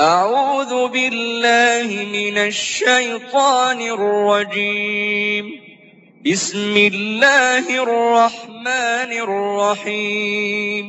أعوذ بالله من الشيطان الرجيم. بسم الله الرحمن الرحيم.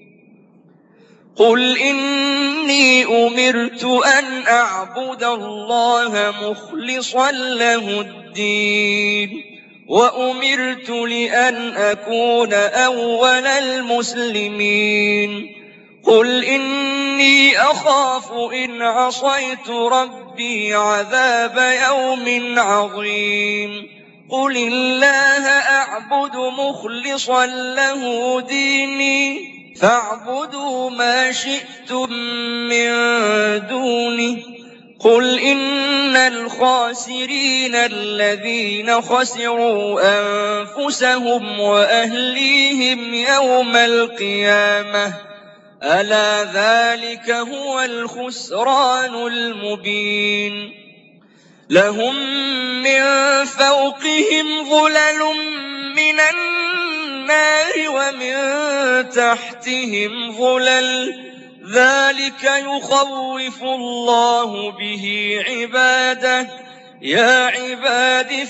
قل إني أمرت أن أعبد الله مخلصا له الدين وأمرت لأن أكون أول المسلمين. قل إني أخاف إن عصيت ربي عذاب يوم عظيم. قل الله أعبد مخلصا له ديني فاعبدوا ما شئتم من دونه. قل إن الخاسرين الذين خسروا أنفسهم وأهليهم يوم القيامة ألا ذلك هو الخسران المبين. لهم من فوقهم ظلل من النار ومن تحتهم ظلل ذلك يخوف الله به عباده. يا عباد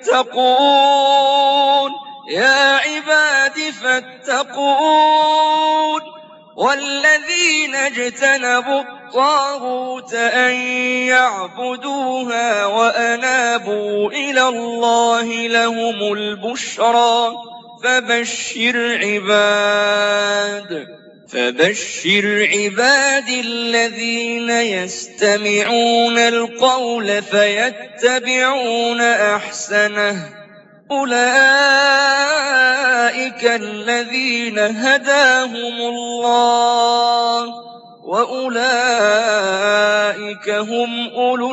فاتقون يا عباد فاتقون. والذين اجتنبوا الطاغوت أن يعبدوها وأنابوا إلى الله لهم البشرى. فبشر عباد الذين يستمعون القول فيتبعون أحسنه. أولئك الذين هداهم الله وأولئك هم أولو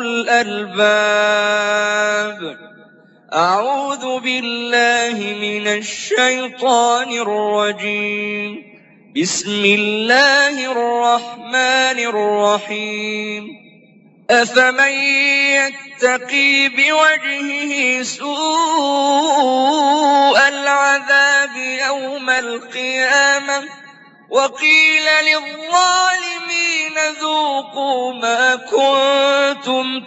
الألباب. أعوذ بالله من الشيطان الرجيم. بسم الله الرحمن الرحيم. أفمن يتقي بوجهه سوء العذاب يوم القيامة وقيل للظالمين ذوقوا ما كنتم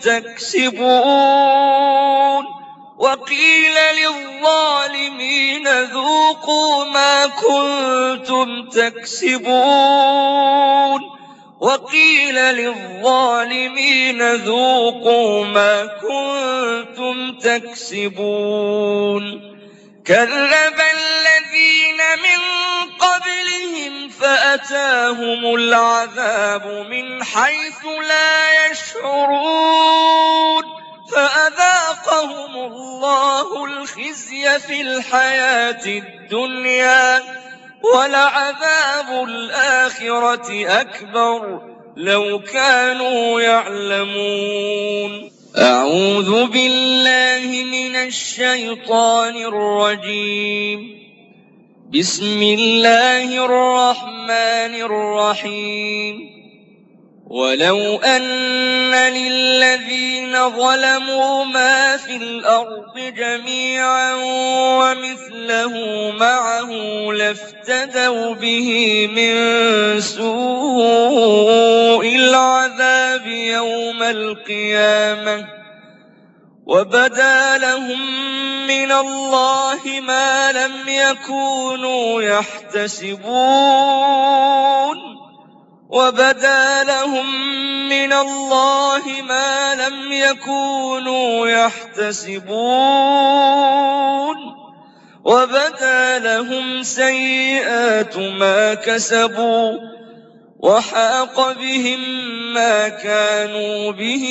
تكسبون. وقيل للظالمين ذوقوا ما كنتم تكسبون. وقيل للظالمين ذوقوا ما كنتم تكسبون. كذب الذين من قبلهم فأتاهم العذاب من حيث لا يشعرون فأذاقهم الله الخزي في الحياة الدنيا ولعذاب الآخرة أكبر لو كانوا يعلمون. أعوذ بالله من الشيطان الرجيم. بسم الله الرحمن الرحيم. ولو أن للذين ظلموا ما في الأرض جميعا ومثله معه لافتدوا به من سوء العذاب يوم القيامة وبدا لهم من الله ما لم يكونوا يحتسبون. وبدا لهم من الله ما لم يكونوا يحتسبون. وبدا لهم سيئات ما كسبوا وحاق بهم ما كانوا به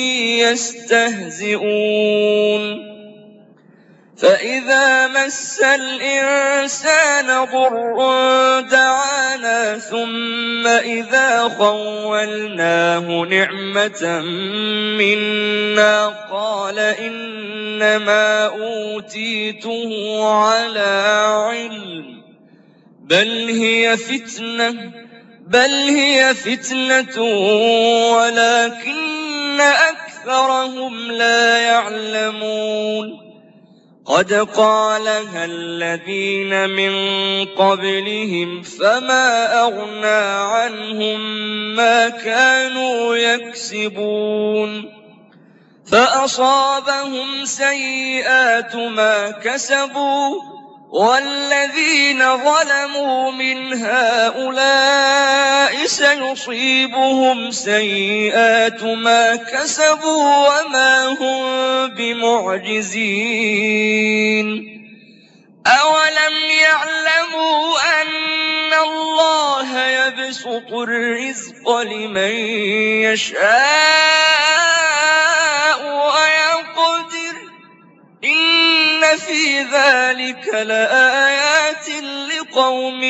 يستهزئون. فإذا مس الإنسان ضر دعانا ثم إذا خولناه نعمة منا قال إنما أوتيته على علم بل هي فتنة ولكن أكثرهم لا يعلمون. قد قالها الذين من قبلهم فما أغنى عنهم ما كانوا يكسبون فأصابهم سيئات ما كسبوا والذين ظلموا من هؤلاء سيصيبهم سيئات ما كسبوا وما هم بمعجزين أولم يعلموا أن الله يبسط الرزق لمن يشاء ويقدر إن في ذلك لآيات لقوم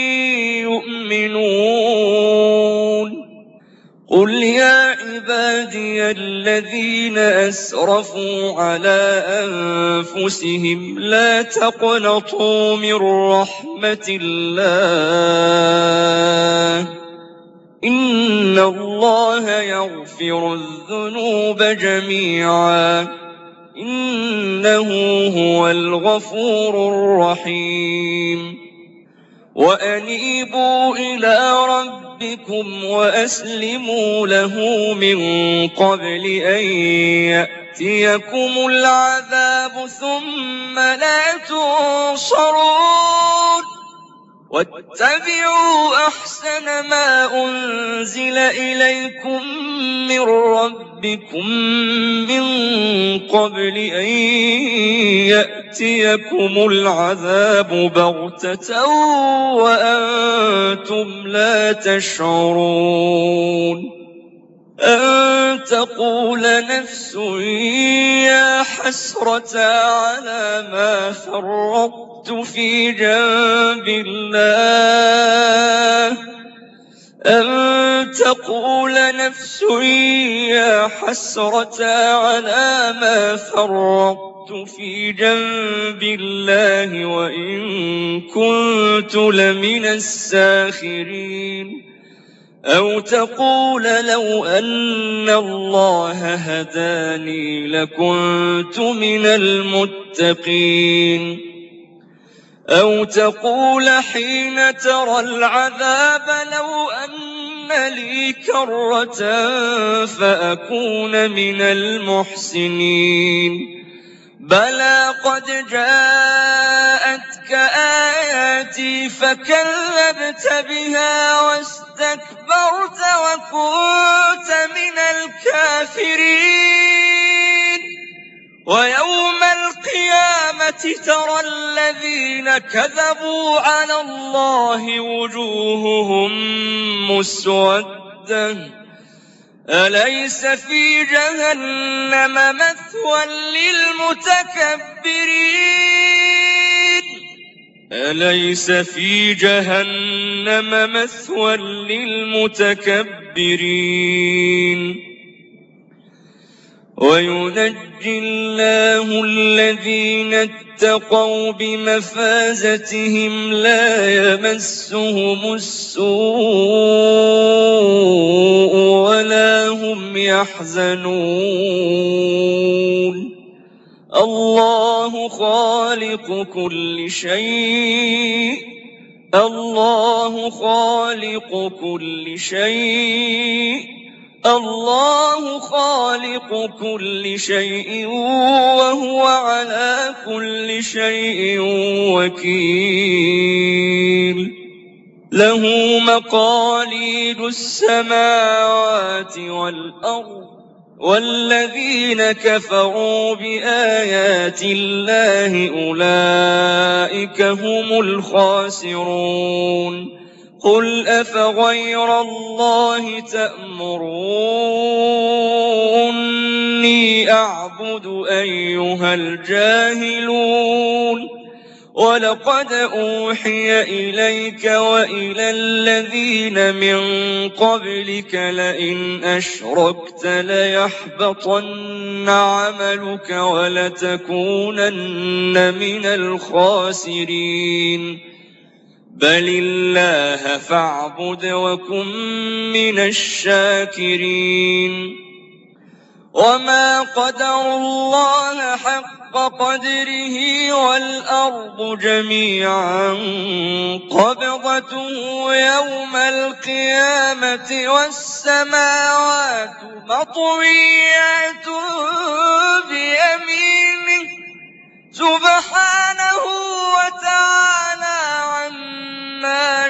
يؤمنون قل يا عبادي الذين أسرفوا على أنفسهم لا تقنطوا من رحمة الله إن الله يغفر الذنوب جميعا إنه هو الغفور الرحيم وأنيبوا إلى ربكم وأسلموا له من قبل أن يأتيكم العذاب ثم لا تنصرون واتبعوا أحسن ما أنزل إليكم من ربكم من قبل أن يأتيكم العذاب بغتة وأنتم لا تشعرون أن تقول نفس يا حسرة على ما فرطت في جنب الله أن تقول نفس يا حسرة على ما فرطت في جنب الله وإن كنت لمن الساخرين أو تقول لو أن الله هداني لكنت من المتقين أو تقول حين ترى العذاب لو أن لي كرة فأكون من المحسنين بلى قد جاءتك آياتي فكذبت بها واستكبرت وكنت من الكافرين ويوم القيامة ترى الذين كذبوا على الله وجوههم مسودة أليس في جهنم مثوى للمتكبرين أليس في جهنم مثوى للمتكبرين وينجي الله الذين اتقوا بمفازتهم لا يمسهم السوء ولا هم يحزنون الله خالق كل شيء الله خالق كل شيء الله خالق كل شيء وهو على كل شيء وكيل له مقاليد السماوات والأرض والذين كفروا بآيات الله أولئك هم الخاسرون قل أفغير الله تأمروني أعبد أيها الجاهلون ولقد أوحي إليك وإلى الذين من قبلك لئن أشركت ليحبطن عملك ولتكونن من الخاسرين بل الله فاعبد وكن من الشاكرين وما قدروا الله حق قدره والأرض جميعا قبضته يوم القيامة والسماوات مطويات بيمينه سبحانه وتعالى عما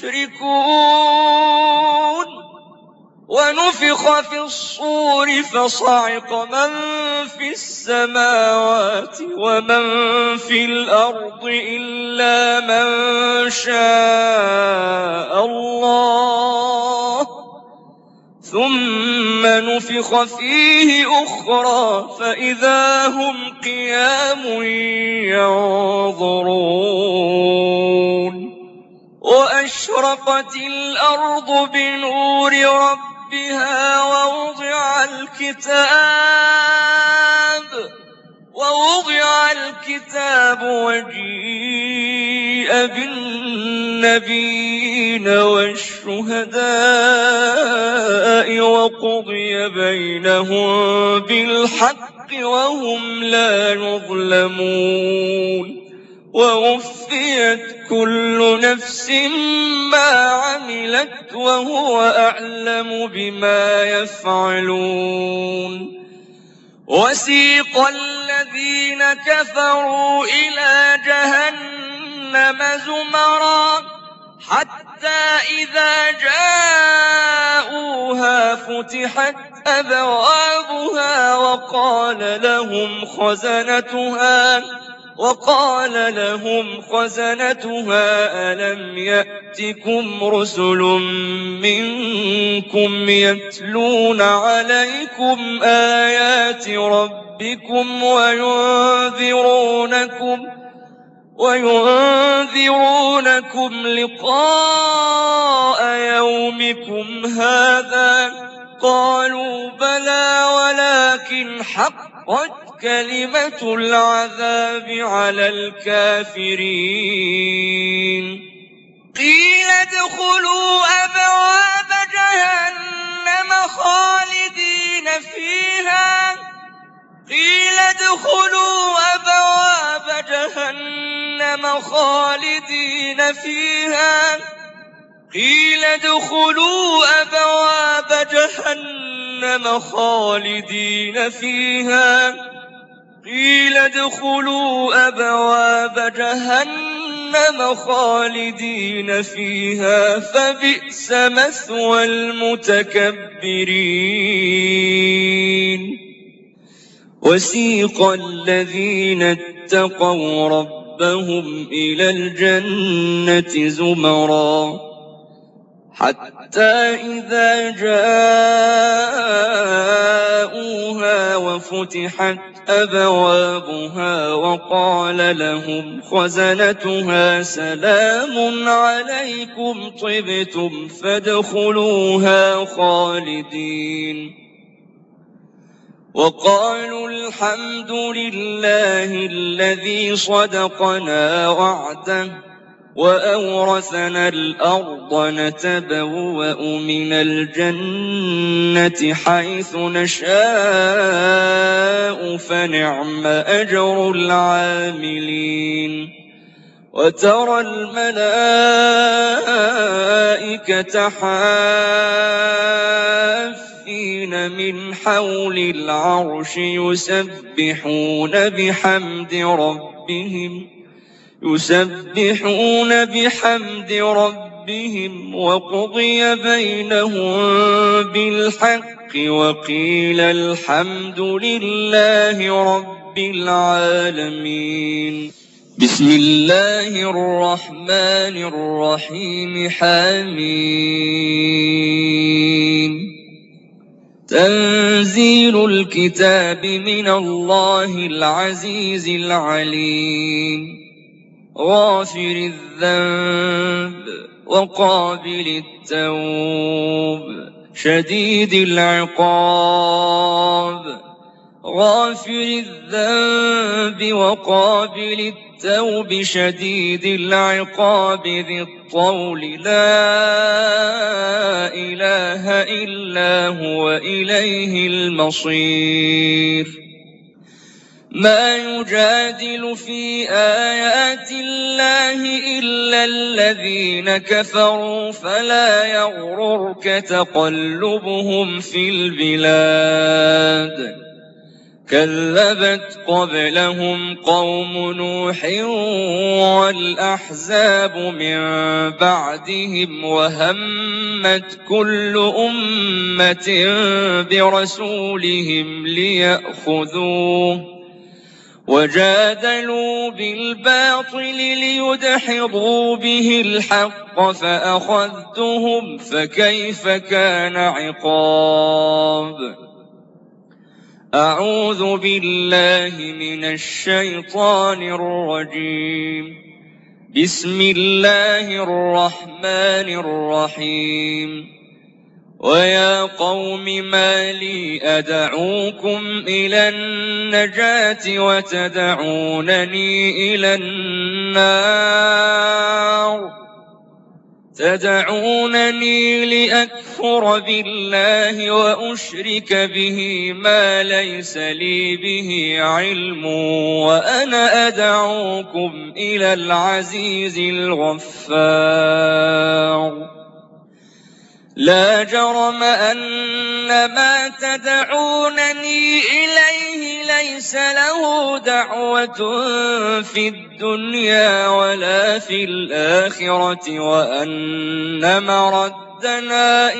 يشركون. ونفخ في الصور فصعق من في السماوات ومن في الأرض إلا من شاء الله ثم نفخ فيه أخرى فإذا هم قيام ينظرون. وأشرقت الأرض بنور ربها ووضع الكتاب وجيء بالنبيين والشهداء وقضي بينهم بالحق وهم لا يظلمون. ووفيت كل نفس ما عملت وهو أعلم بما يفعلون. وسيق الذين كفروا إلى جهنم زمرا حتى إذا جاءوها فتحت أبوابها وقال لهم خزنتها ألم يأتكم رسل منكم يتلون عليكم آيات ربكم وينذرونكم لقاء يومكم هذا قالوا بلى ولكن حقت كلمة العذاب على الكافرين. قيل ادخلوا أبواب جهنم خالدين فيها قيل ادخلوا أبواب جهنم خالدين فيها فبئس مثوى المتكبرين. وسيق الذين اتقوا ربهم إلى الجنة زمرا حتى إذا جاءوها وفتحت أبوابها وقال لهم خزنتها سلام عليكم طبتم فادخلوها خالدين. وقالوا الحمد لله الذي صدقنا وعده وأورثنا الأرض نتبوأ من الجنة حيث نشاء فنعم أجر العاملين. وترى الملائكة حافين من حول العرش يسبحون بحمد ربهم وقضي بينهم بالحق وقيل الحمد لله رب العالمين. بسم الله الرحمن الرحيم حميم. تنزيل الكتاب من الله العزيز العليم. غافر الذنب وقابل التوب شديد العقاب. غافر الذنب وقابل التوب شديد العقاب ذي الطول لا إله إلا هو إليه المصير. ما يجادل في آيات الله إلا الذين كفروا فلا يغررك تقلبهم في البلاد كذبت قبلهم قوم نوح والأحزاب من بعدهم وهمت كل أمة برسولهم ليأخذوه وجادلوا بالباطل ليدحضوا به الحق فأخذتهم فكيف كان عقاب. أعوذ بالله من الشيطان الرجيم. بسم الله الرحمن الرحيم. ويا قوم ما لي أدعوكم إلى النجاة وتدعونني إلى النار تدعونني لأكفر بالله وأشرك به ما ليس لي به علم وأنا أدعوكم إلى العزيز الغفار. لا جرم أن ما تدعونني إليه ليس له دعوة في الدنيا ولا في الآخرة وأن مردنا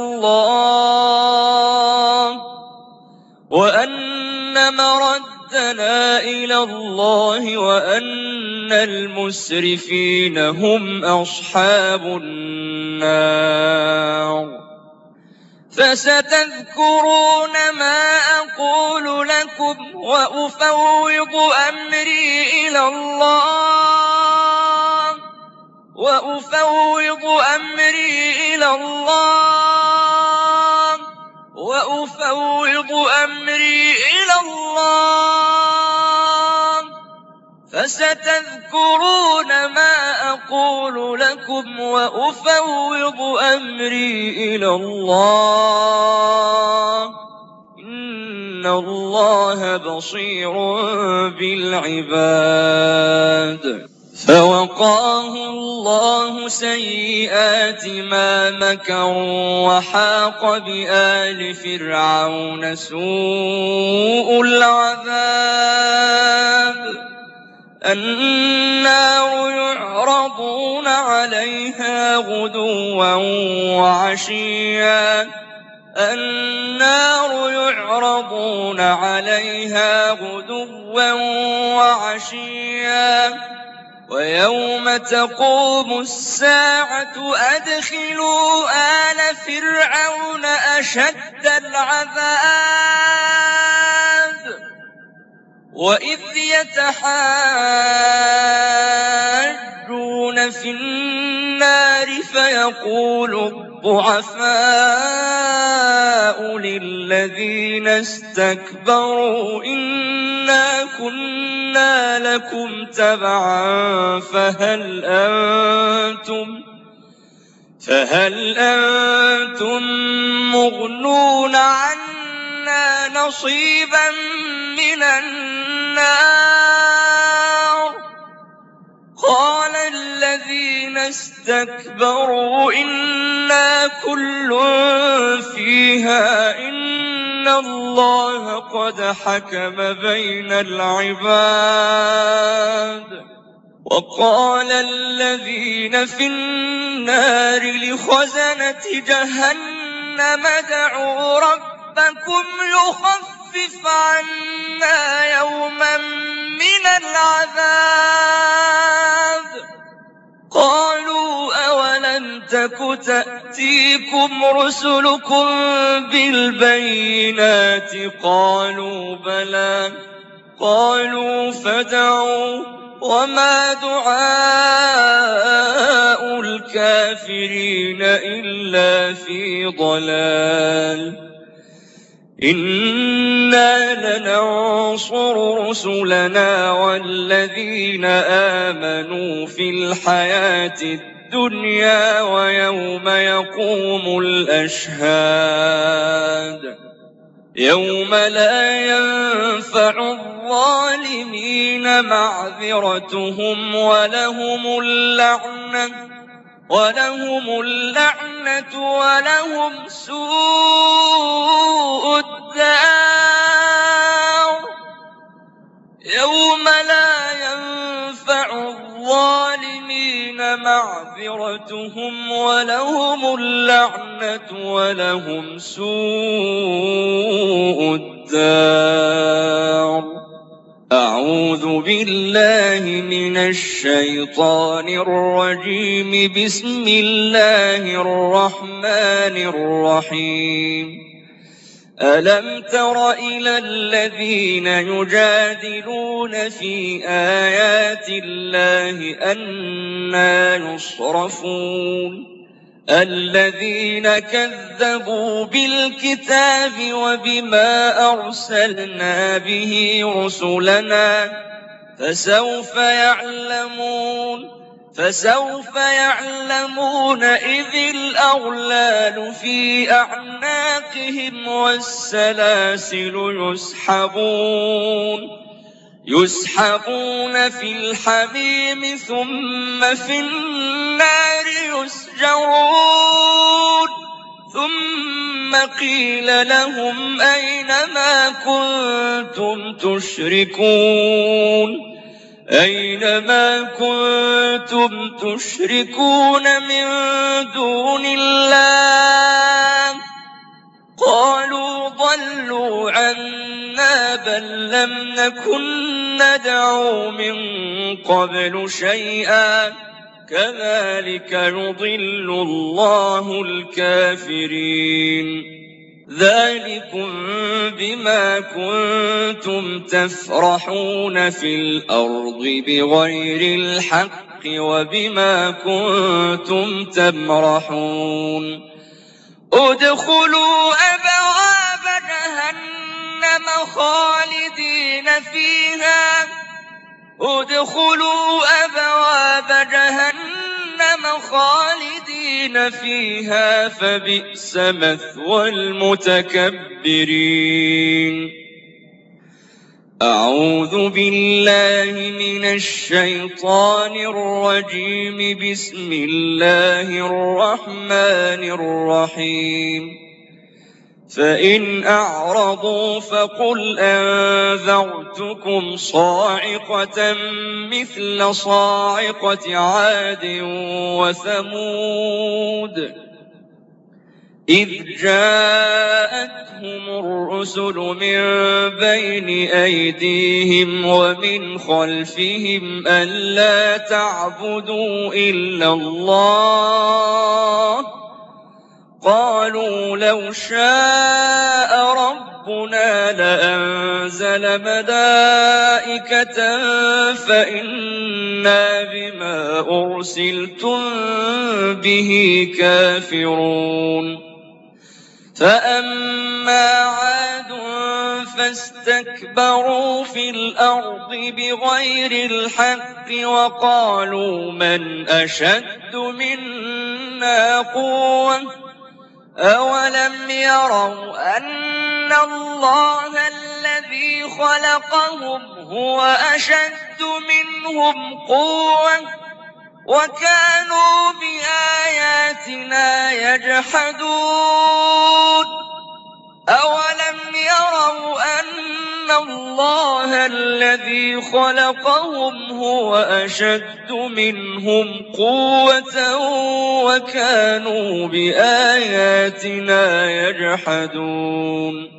إلى الله وأن المسرفين هم أصحاب النار. فستذكرون ما أقول لكم وأفوض أمري إلى الله فستذكرون ما أقول لكم وأفوض أمري إلى الله إن الله بصير بالعباد. فوقاه الله سيئات ما مكروا وحاق بآل فرعون سوء العذاب. النار يعرضون عليها غدوا وعشيا ويوم تقوم الساعة أدخلوا آل فرعون أشد العذاب. وإذ يتحاجون في النار فيقول الضعفاء للذين استكبروا إنا كنا لكم تبعا فهل أنتم مغنون عنا نصيبا من النار. قال الذين استكبروا إنا كل فيها إن الله قد حكم بين العباد. وقال الذين في النار لخزنة جهنم ادعوا ربكم يخفف عنا يوما من العذاب. قالوا أولم تك تأتيكم رسلكم بالبينات قالوا بلى قالوا فادعوا وما دعاء الكافرين إلا في ضلال. إنا لننصر رسلنا والذين آمنوا في الحياة الدنيا ويوم يقوم الأشهاد. يوم لا ينفع الظالمين معذرتهم ولهم اللعنة ولهم سوء الدار. يوم لا ينفع الظالمين معذرتهم ولهم اللعنة ولهم سوء الدار. أعوذ بالله من الشيطان الرجيم. بسم الله الرحمن الرحيم. ألم تر إلى الذين يجادلون في آيات الله أنى يصرفون الذين كذبوا بالكتاب وبما أرسلنا به رسلنا فسوف يعلمون إذ الأغلال في أعناقهم والسلاسل يسحبون في الحميم ثم في النار يسجرون. ثم قيل لهم أين ما كنتم تشركون من دون الله؟ قالوا ضلوا عنا بل لم نكن ندعو من قبل شيئا كذلك يضل الله الكافرين. ذلكم بما كنتم تفرحون في الأرض بغير الحق وبما كنتم تمرحون. ادخلوا أبواب جهنم خالدين فيها فبئس مثوى المتكبرين. أعوذ بالله من الشيطان الرجيم. بسم الله الرحمن الرحيم. فإن أعرضوا فقل أنذرتكم صاعقة مثل صاعقة عاد وثمود إذ جاءتهم الرسل من بين أيديهم ومن خلفهم ألا تعبدوا إلا الله قالوا لو شاء ربنا لأنزل ملائكة فإنا بما أرسلتم به كافرون. فأما عاد فاستكبروا في الأرض بغير الحق وقالوا من أشد منا قوة أولم يروا أن الله الذي خلقهم هو أشد منهم قوة وكانوا بآياتنا يجحدون. أولم يروا أن الله الذي خلقهم هو أشد منهم قوة وكانوا بآياتنا يجحدون.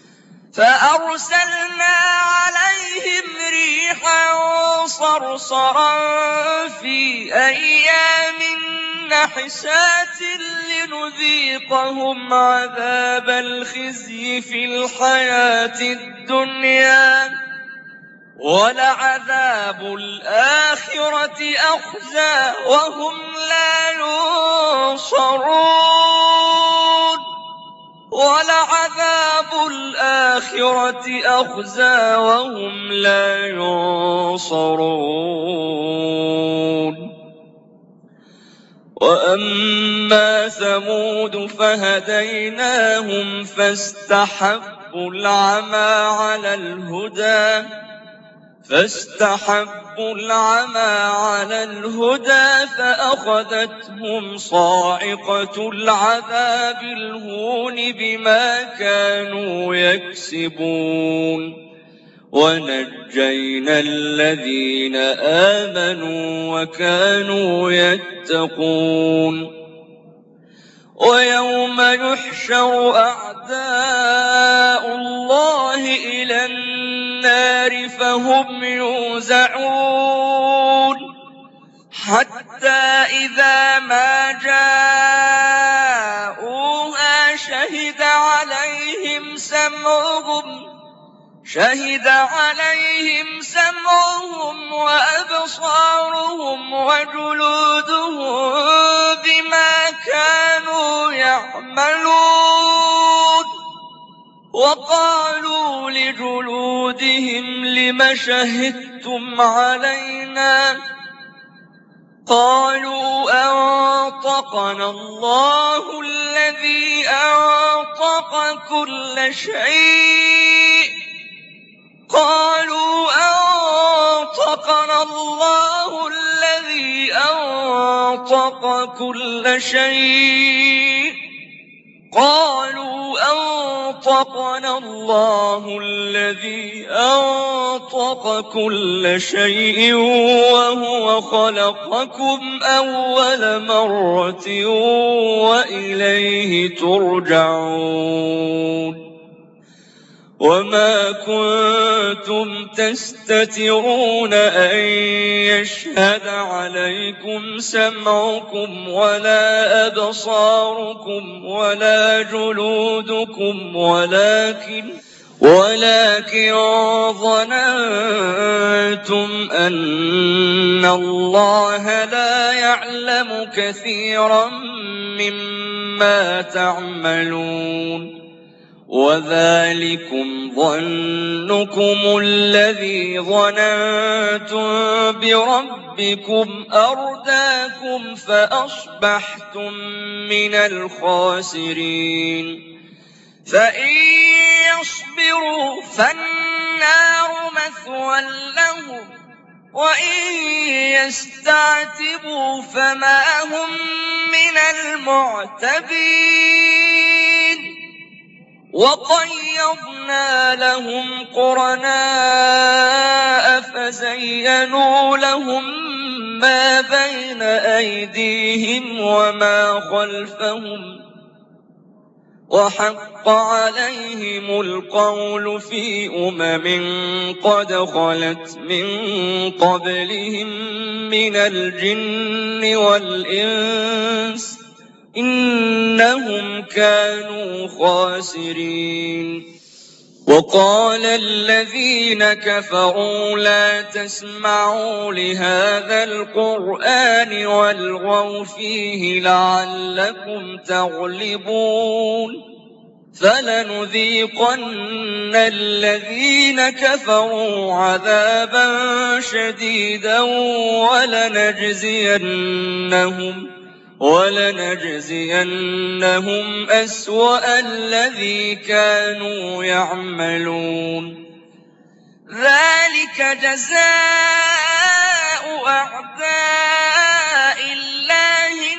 فأرسلنا عليهم ريحا صرصرا في أيام نحسات لنذيقهم عذاب الخزي في الحياة الدنيا ولعذاب الآخرة أخزى وهم لا ينصرون. ولعذاب الآخرة أخزى وهم لا ينصرون. وأما ثمود فهديناهم فاستحبوا فاستحبوا العمى على الهدى فأخذتهم صاعقة العذاب الهون بما كانوا يكسبون ونجينا الذين آمنوا وكانوا يتقون ويوم يحشر أعداء الله إلى النار فهم يوزعون حتى إذا ما جاءوها شهد عليهم سمعهم وأبصارهم وجلودهم بما كانوا يعملون وقالوا لجلودهم لم شهدتم علينا قالوا أنطقنا الله الذي أنطق كل شيء قالوا أنطقنا الله الذي أنطق كل شيء وهو خلقكم أول مرة وإليه ترجعون وما كنتم تستترون أن يشهد عليكم سمعكم ولا أبصاركم ولا جلودكم ولكن ظننتم أن الله لا يعلم كثيرا مما تعملون وذلكم ظنكم الذي ظننتم بربكم أرداكم فأصبحتم من الخاسرين فإن يصبروا فالنار مثوى لهم وإن يستعتبوا فما هم من المعتبين وقيضنا لهم قرناء فزينوا لهم ما بين أيديهم وما خلفهم وحق عليهم القول في قد خلت من قبلهم من الجن والإنس إنهم كانوا خاسرين وقال الذين كفروا لا تسمعوا لهذا القرآن والغوا فيه لعلكم تغلبون فلنذيقن الذين كفروا عذابا شديدا ولنجزينهم أسوأ الذي كانوا يعملون ذلك جزاء أعداء الله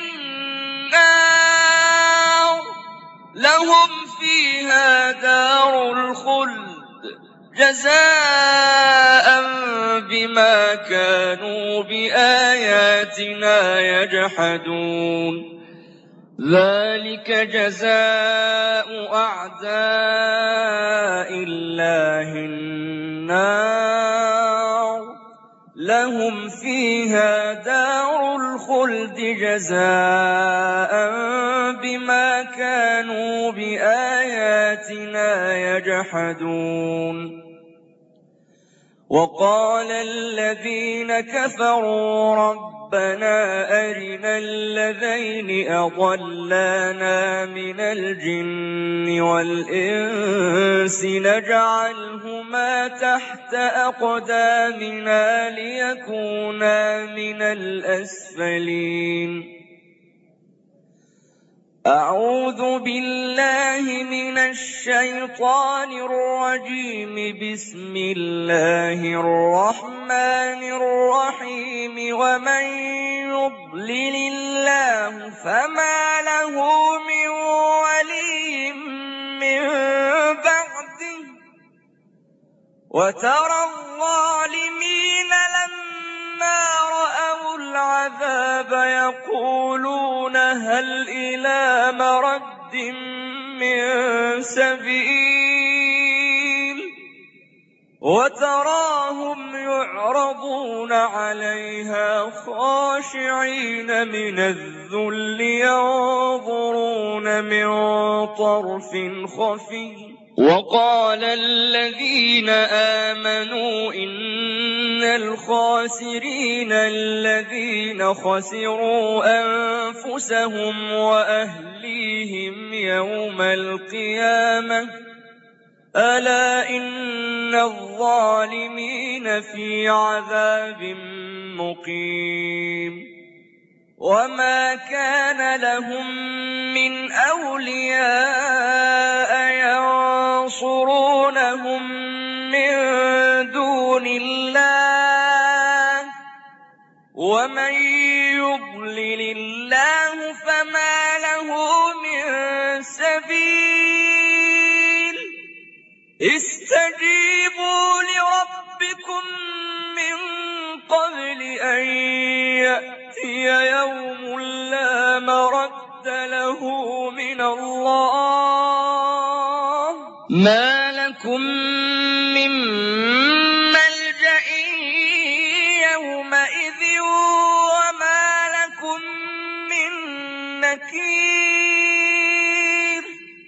النار لهم فيها دار الخلد جزاء بما كانوا بآياتنا يجحدون ذلك جزاء أعداء الله النار لهم فيها دار الخلد جزاء بما كانوا بآياتنا يجحدون وقال الذين كفروا ربنا أرنا الذين أضلانا من الجن والإنس نجعلهما تحت أقدامنا ليكونا من الأسفلين أعوذ بالله من الشيطان الرجيم. بسم الله الرحمن الرحيم. ومن يضلل الله فما له من ولي من بعده وترى الظالمين لما رأوا العذاب يقولون هل إلى مرد من سبيل وتراهم يعرضون عليها خاشعين من الذل ينظرون من طرف خفي. وقال الذين آمنوا إن الخاسرين الذين خسروا أنفسهم وأهليهم يوم القيامة ألا إن الظالمين في عذاب مقيم. وما كان لهم من أولياء ينصرونهم من دون الله ومن يضلل الله فما له من سبيل. استجيبوا لربكم من قبل أن يأتي يوم لا مرد له من الله ما لكم من ملجأ يومئذ وما لكم من نكير.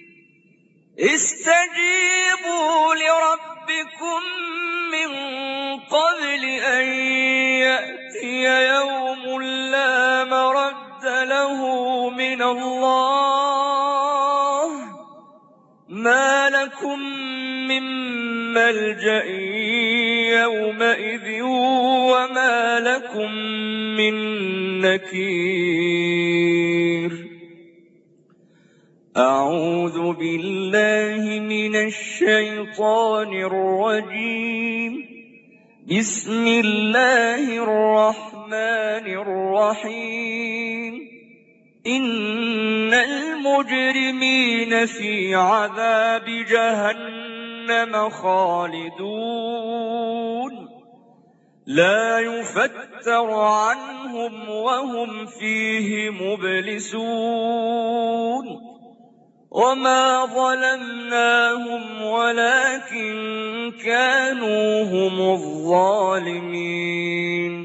استجيبوا لربكم من قبل أن يأتي يوم لا مرد له من الله ما لكم من ملجأ يومئذ وما لكم من نكير. أعوذ بالله من الشيطان الرجيم. بسم الله الرحمن الرحيم. إن المجرمين في عذاب جهنم خالدون لا يفتر عنهم وهم فيه مبلسون. وما ظلمناهم ولكن كانوا هم الظالمين.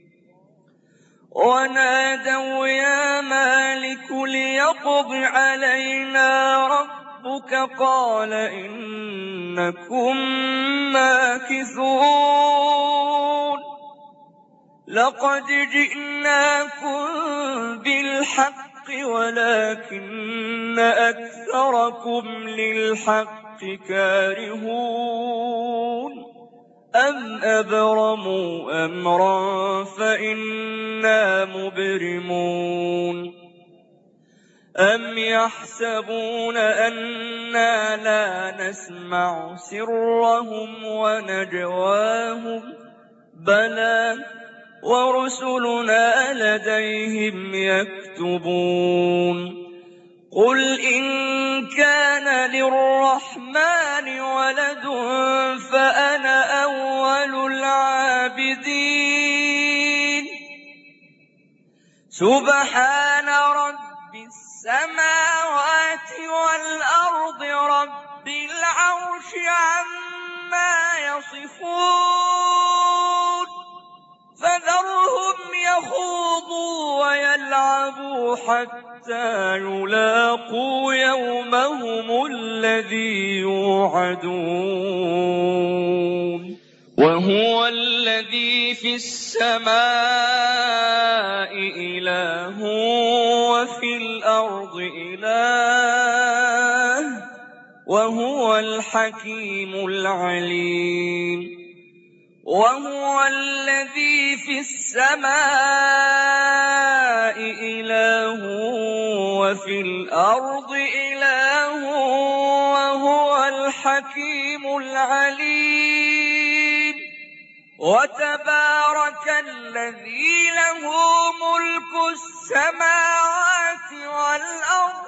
ونادوا يا مالك ليقض علينا ربك قال إنكم ماكثون. لقد جئناكم بالحق ولكن أكثركم للحق كارهون. أم أبرموا أمرا فإنا مبرمون. أم يحسبون أنا لا نسمع سرهم ونجواهم بلى ورسلنا لديهم يكتبون. قل إن كان للرحمن ولد فأنا أول العابدين. سبحان رب السماوات والأرض رب العرش عما يصفون. فذرهم يخوضوا ويلعبوا حتى يلاقوا يومهم الذي يوعدون. وهو الذي في السماء إله وفي الأرض إله وهو الحكيم العليم. وهو الذي في السماء إله وفي الأرض إله وهو الحكيم العليم وتبارك الذي له ملك السماوات والأرض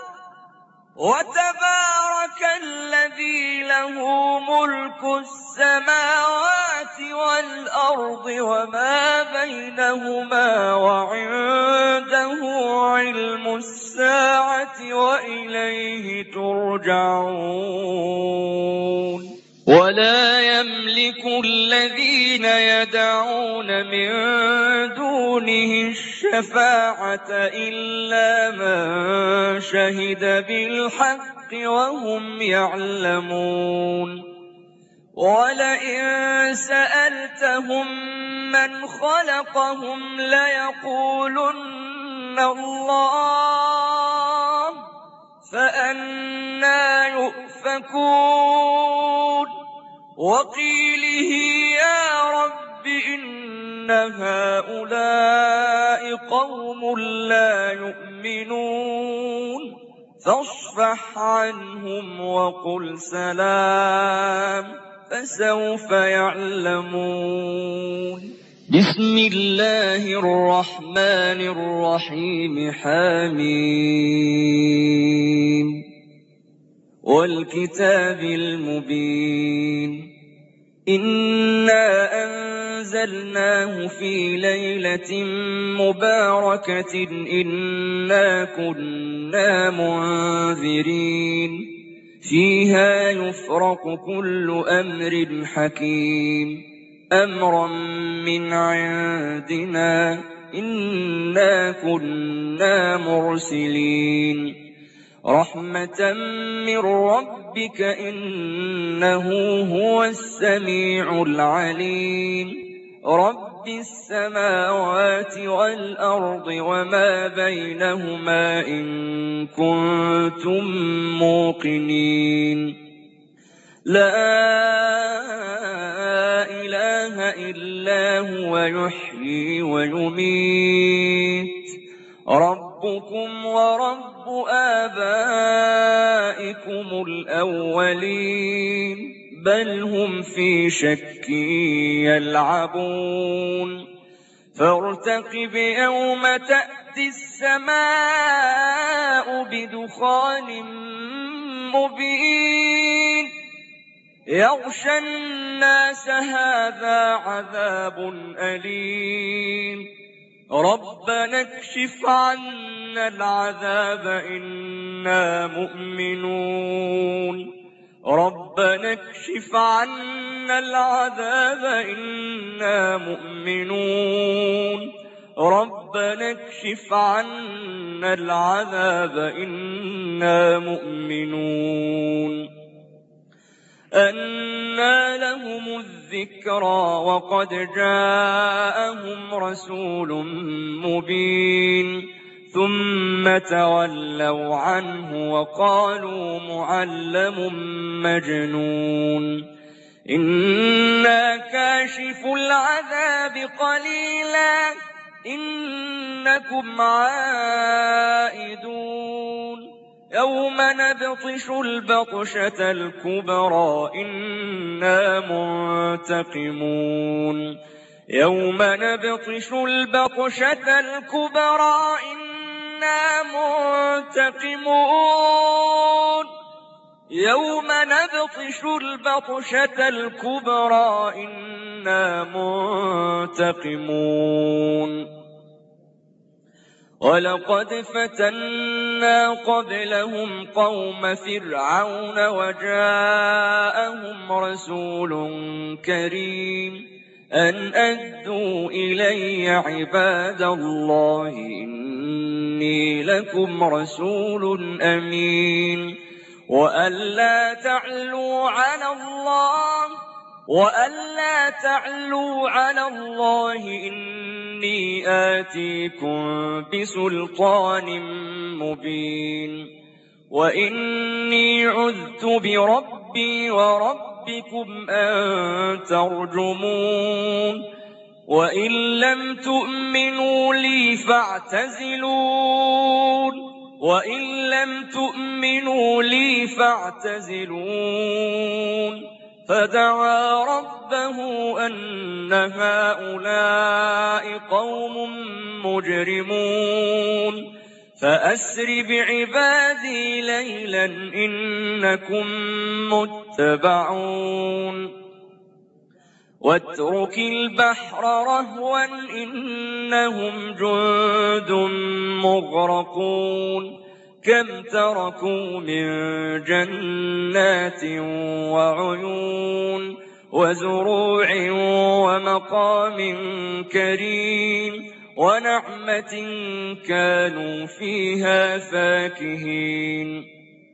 وما بينهما وعنده علم الساعة وإليه ترجعون ولا يملك الذين يدعون من دونه الشفاعة إلا من شهد بالحق وهم يعلمون ولئن سألتهم من خلقهم ليقولن الله فأنى يؤفكون وقيله يا رب إن هؤلاء قوم لا يؤمنون فاصفح عنهم وقل سلام فسوف يعلمون بسم الله الرحمن الرحيم حميم والكتاب المبين إنا أنزلناه في ليلة مباركة إنا كنا منذرين فيها يفرق كل أمر حكيم أمرا من عندنا إنا كنا مرسلين رحمة من ربك إنه هو السميع العليم رب السماوات والأرض وما بينهما إن كنتم موقنين لا إله إلا هو يحيي ويميت ربكم ورب آبائكم الأولين بل هم في شك يلعبون فارتقب يوم تأتي السماء بدخان مبين يغشى الناس هذا عذاب أليم ربنا اكشف عنا العذاب إنا مؤمنون ربنا اكشف عنا العذاب إنا مؤمنون ربنا اكشف عنا العذاب إنا مؤمنون أنى لهم الذكرى وقد جاءهم رسول مبين ثم تولوا عنه وقالوا معلم مجنون إنا كاشف العذاب قليلا إنكم عائدون يوم نبطش البطشة الكبرى إنا منتقمون يوم نبطش البطشة الكبرى إنا منتقمون يوم نبطش البطشة الكبرى إنا منتقمون ولقد فتنا قبلهم قوم فرعون وجاءهم رسول كريم أن أدوا إلي عباد الله إني لكم رسول أمين وألا تعلوا على الله إني آتيكم بسلطان مبين وإني عذت بربي وربكم ربكم أن ترجمون وإن لم تؤمنوا لي فاعتزلون فدعا ربه أن هؤلاء قوم مجرمون فأسر بعبادي ليلا إنكم متبعون واترك البحر رهوا إنهم جند مغرقون كم تركوا من جنات وعيون وزروع ومقام كريم ونعمة كانوا فيها فاكهين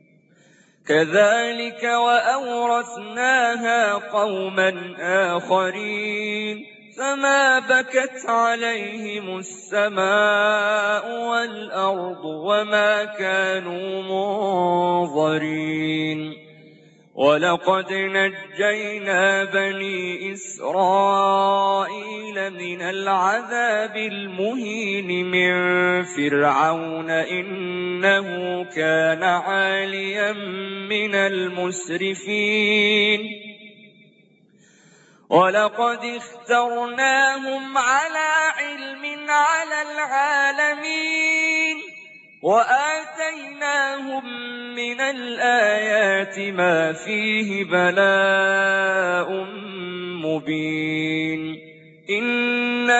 كذلك وأورثناها قوما آخرين فما بكت عليهم السماء والأرض وما كانوا منظرين ولقد نجينا بني إسرائيل من العذاب المهين من فرعون إنه كان عاليا من المسرفين ولقد اخترناهم على علم على العالمين وآتيناهم من الآيات ما فيه بلاء مبين إن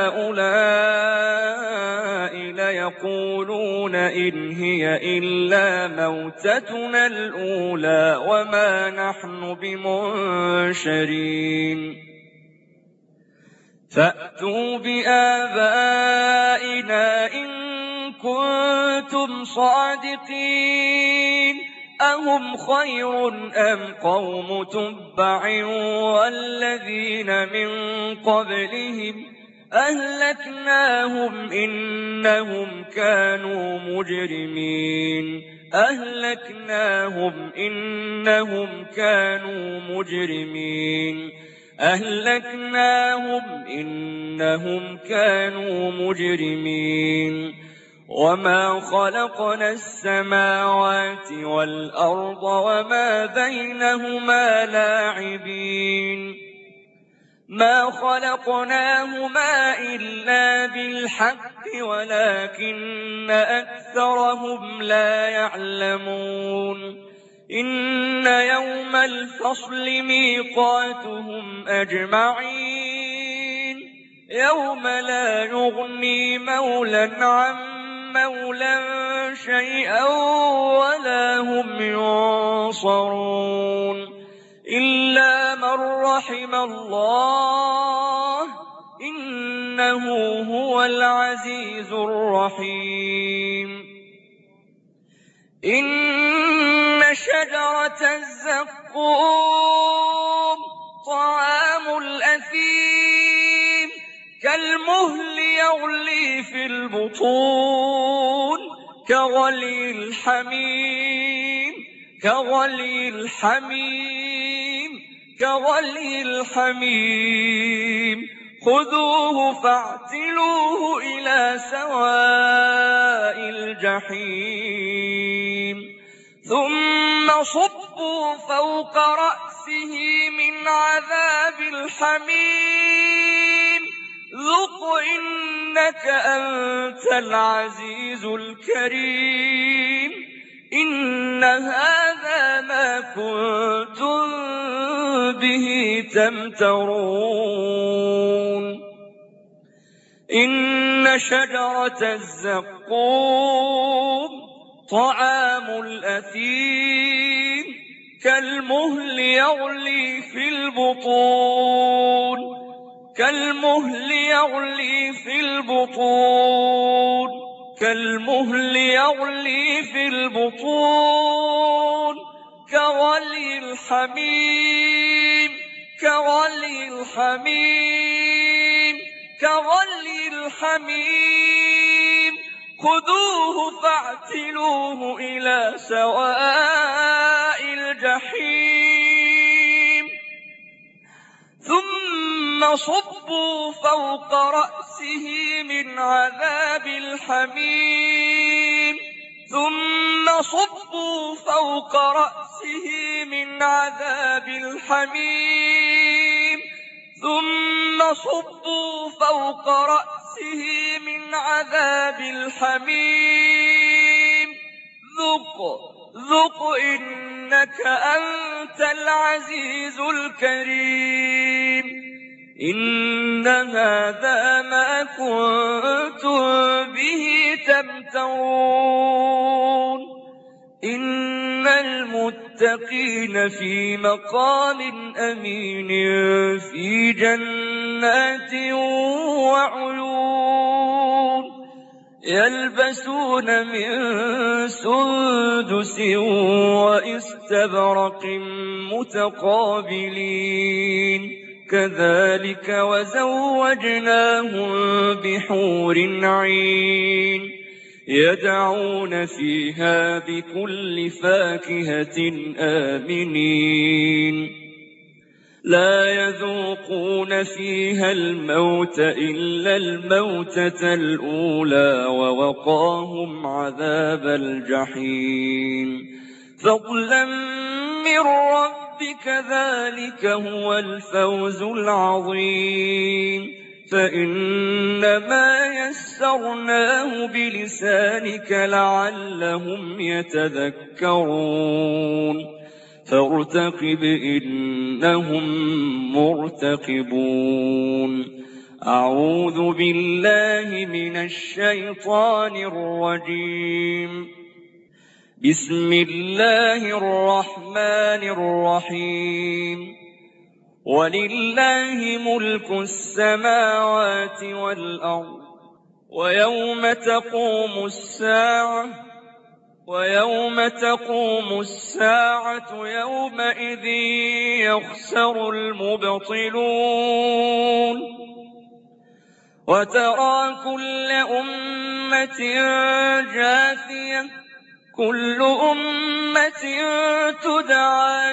هؤلاء ليقولون إن هي إلا موتتنا الأولى وما نحن بمنشرين فأتوا بآبائنا إن كنتم صادقين أهم خير أم قوم تبع والذين من قبلهم أهلكناهم إنهم كانوا مجرمين أهلكناهم إنهم كانوا مجرمين وما خلقنا السماوات والأرض وما بينهما لاعبين ما خلقناهما إلا بالحق ولكن أكثرهم لا يعلمون إن يوم الفصل ميقاتهم أجمعين يوم لا يغني مولى عن مولى شيئا ولا هم ينصرون إلا من رحم الله إنه هو العزيز الرحيم إن شجرة الزقوم طعام الأثيم كالمهل يغلي في البطون كغلي الحميم خذوه فاعتلوه إلى سواء الجحيم ثم صبوا فوق رأسه من عذاب الحميم ذق إنك أنت العزيز الكريم إن هذا ما كنتم به تمترون إن شجرة الزقوم طعام الأثيم كالمهل يغلي في البطون كغلي الحميم خذوه فاعتلوه إلى سواء الجحيم صبوا فوق رأسه من عذاب الحميم ثم صبوا فوق رأسه من عذاب الحميم ثم صبوا فوق رأسه من عذاب الحميم ذق إنك أنت العزيز الكريم إن هذا ما كنتم به تمترون إن المتقين في مقام أمين في جنات وعيون يلبسون من سندس وإستبرق متقابلين كذلك وزوجناهم بحور عين يدعون فيها بكل فاكهة آمنين لا يذوقون فيها الموت إلا الموتة الأولى ووقاهم عذاب الجحيم فضلا من ربك ذلك هو الفوز العظيم فإنما يسرناه بلسانك لعلهم يتذكرون فارتقب إنهم مرتقبون أعوذ بالله من الشيطان الرجيم بسم الله الرحمن الرحيم ولله ملك السماوات والأرض ويوم تقوم الساعة يومئذ يخسر المبطلون وترى كل أمة جاثية كل أمة تدعى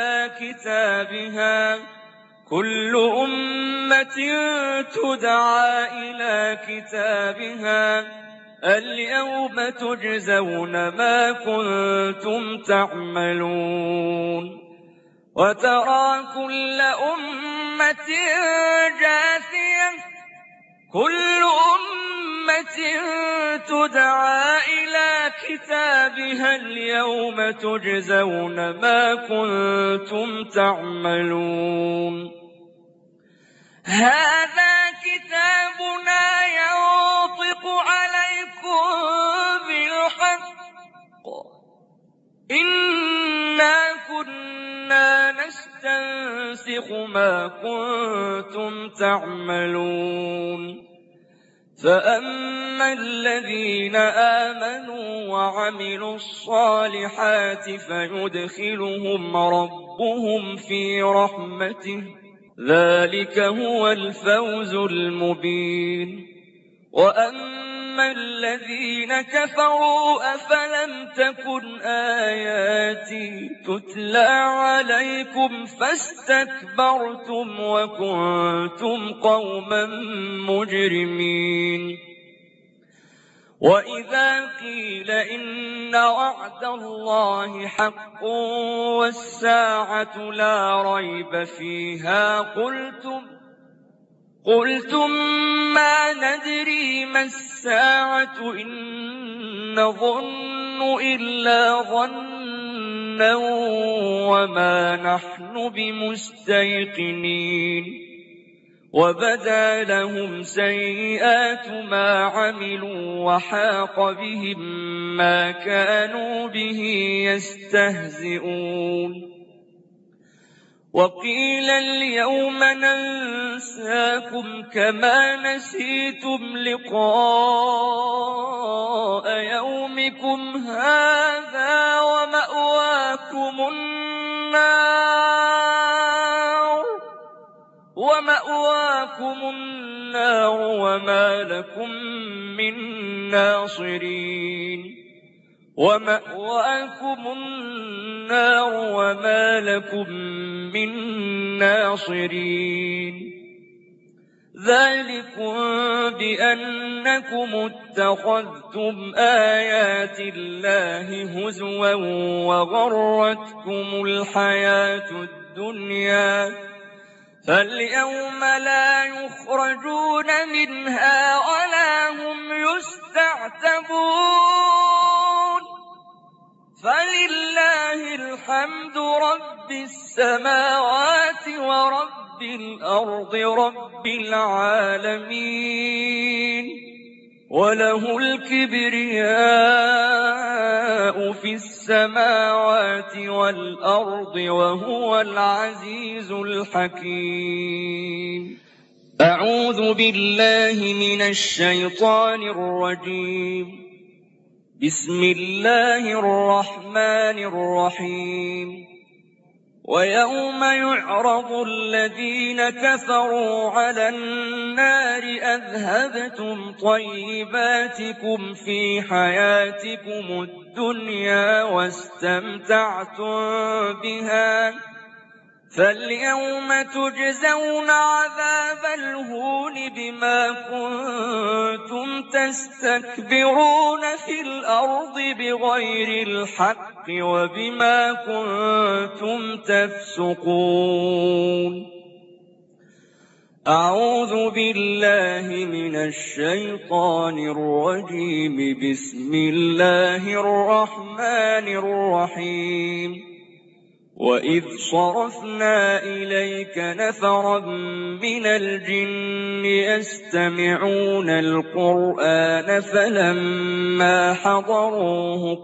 إلى كتابها اليوم تجزون ما كنتم تعملون وترى كل أمة جاثية كل أمة تدعى إلى كتابها اليوم تجزون ما كنتم تعملون هذا كتابنا ينطق عليكم بالحق إنا كنا نستنسخ ما كنتم تعملون فأما الذين آمنوا وعملوا الصالحات فيدخلهم ربهم في رحمته ذلك هو الفوز المبين وأما الذين كفروا أفلم تكن آياتي تتلى عليكم فاستكبرتم وكنتم قوما مجرمين وإذا قيل إن وعد الله حق والساعة لا ريب فيها قلتم ما ندري ما الساعة إن نظن إلا ظنا وما نحن بمستيقنين وبدا لهم سيئات ما عملوا وحاق بهم ما كانوا به يستهزئون وقيل اليوم ننساكم كما نسيتم لقاء يومكم هذا ومأواكم النار وما لكم من ناصرين ومأواكم النار وما لكم من ناصرين ذلكم بأنكم اتخذتم آيات الله هزوا وغرتكم الحياة الدنيا فاليوم لا يخرجون منها ولا هم يستعتبون فلله الحمد رب السماوات ورب الأرض رب العالمين وله الكبرياء في السماوات والأرض وهو العزيز الحكيم. أعوذ بالله من الشيطان الرجيم. بسم الله الرحمن الرحيم. ويوم يعرض الذين كفروا على النار أذهبتم طيباتكم في حياتكم الدنيا واستمتعتم بها فاليوم تجزون عذاب الهون بما كنتم تستكبرون في الأرض بغير الحق وبما كنتم تفسقون. أعوذ بالله من الشيطان الرجيم. بسم الله الرحمن الرحيم. وإذ صرفنا إليك نفرا من الجن يستمعون القرآن فلما حضروه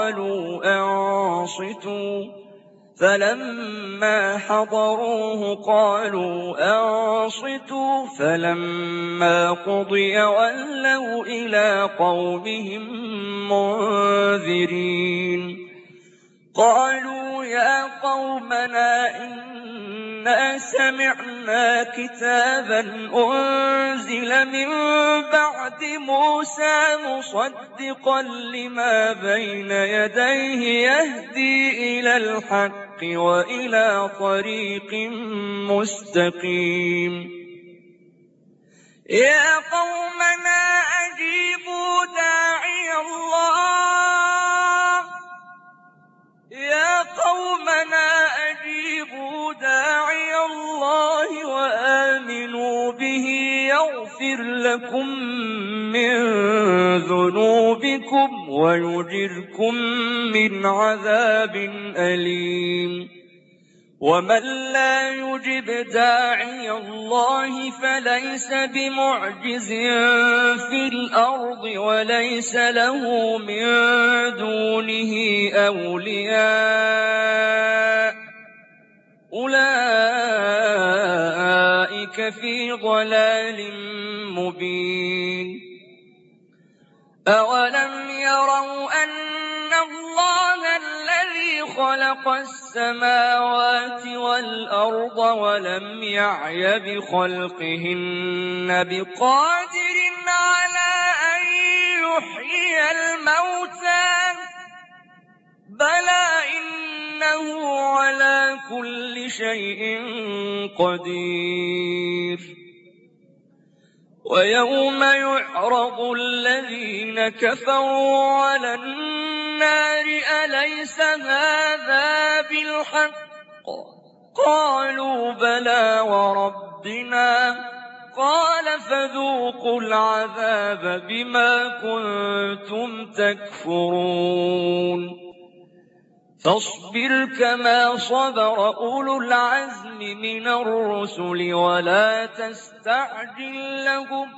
قالوا أنصتوا فلما قضي ولوا إلى قومهم منذرين. قالوا يا قومنا إنا سمعنا كتابا أنزل من بعد موسى مصدقا لما بين يديه يهدي إلى الحق وإلى طريق مستقيم. يا قومنا أجيبوا داعي الله وآمنوا به يغفر لكم من ذنوبكم ويجركم من عذاب أليم. ومن لا يجب داعي الله فليس بمعجز في الأرض وليس له من دونه أولياء أولئك في ضلال مبين. أولم يروا أن الله الذي خلق السماوات والأرض ولم يعي بخلقهن بقادر على أن يحيي الموتى بلى إنه على كل شيء قدير. ويوم يعرض الذين كفروا على النار أليس هذا بالحق قالوا بلى وربنا قال فذوقوا العذاب بما كنتم تكفرون. فاصبر كما صبر أولو العزم من الرسل ولا تستعجل لهم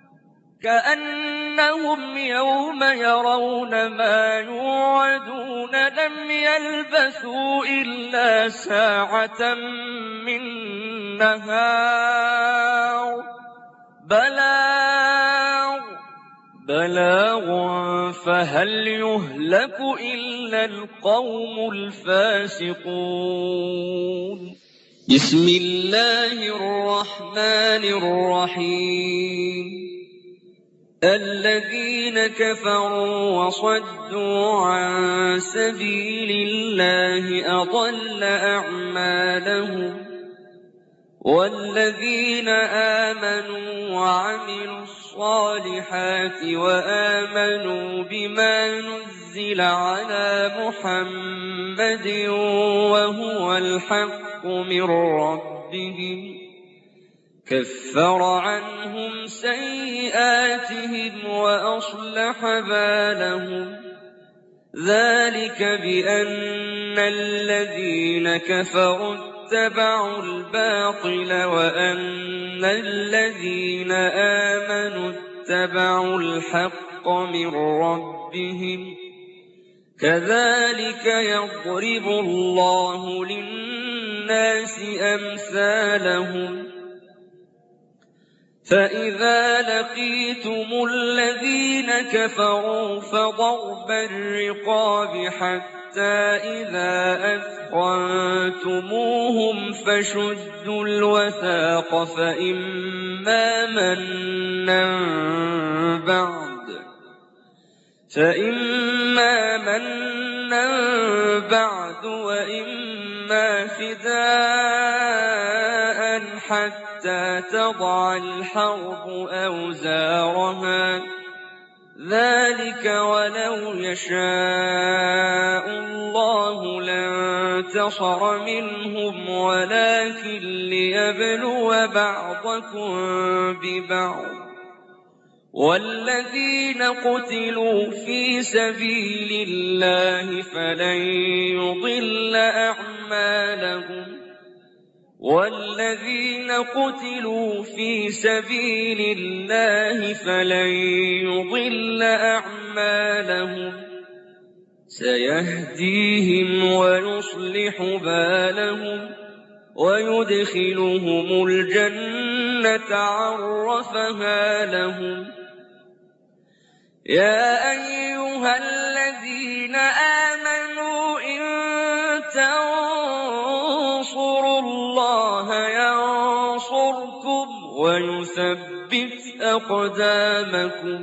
كأنهم يوم يرون ما يوعدون لم يلبثوا إلا ساعة من نهار بلاغ فهل يهلك إلا القوم الفاسقون. بسم الله الرحمن الرحيم. الذين كفروا وصدوا عن سبيل الله أضل أعمالهم والذين آمنوا وعملوا الصالحات وآمنوا بما نزل على محمد وهو الحق من ربهم كفر عنهم سيئاتهم وأصلح بالهم ذلك بأن الذين كفروا اتبعوا الباطل وأن الذين آمنوا اتبعوا الحق من ربهم كذلك يضرب الله للناس أمثالهم فإذا لقيتم الذين كفروا فضرب الرقاب حتى إذا أثخنتموهم فشدوا الوثاق فإما منا بعد وإما فداء حتى تضع الحرب أوزارها ذلك ولو يشاء الله لانتصر منهم ولكن ليبلو بعضكم ببعض والذين قتلوا في سبيل الله فلن يضل أعمالهم والذين قتلوا في سبيل الله فلن يضل أعمالهم سيهديهم ويصلح بالهم ويدخلهم الجنة عرفها لهم يا أيها الذين آمنوا إن تنصروا الله ينصركم ويثبت أقدامكم